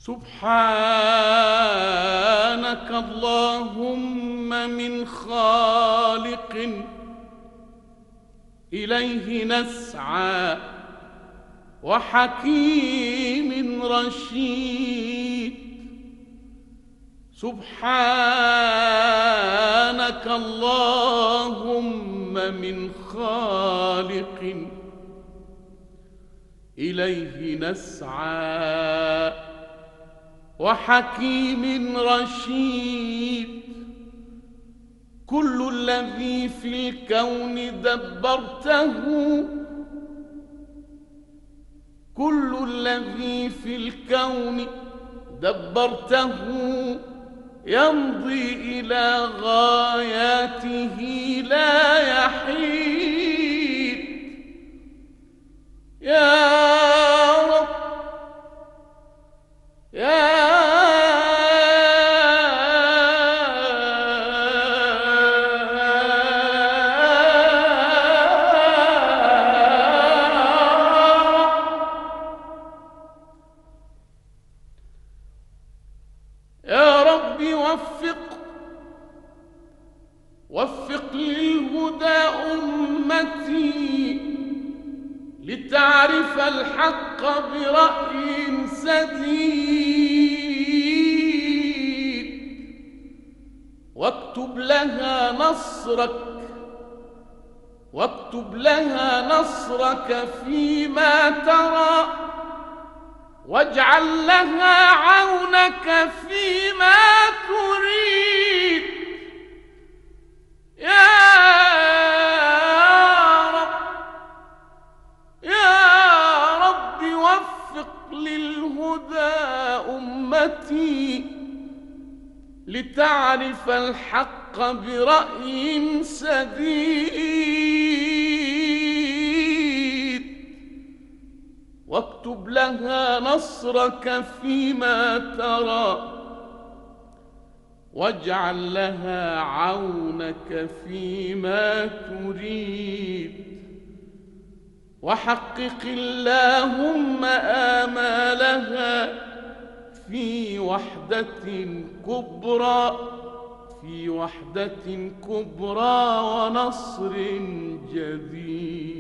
سبحانك اللهم من خالق إليه نسعى وحكيم رشيد. سبحانك اللهم من خالق إليه نسعى وحكيم رشيد. كل الذي في الكون دبرته، كل الذي في الكون دبرته يمضي إلى غاياته لا يحيد. يا رب يا رب وفق للهدى أمتي لتعرف الحق برأي سديد. واكتب لها نصرك، واكتب لها نصرك فيما ترى، واجعل لها عونك فيما تريد. يا رب يا رب وفق للهدى أمتي لتعرف الحق برأي سديد. واكتب لها نصرك فيما ترى، واجعل لها عونك فيما تريد. وحقق اللهم آمالها في وحدة كبرى، في وحدة كبرى ونصر جديد.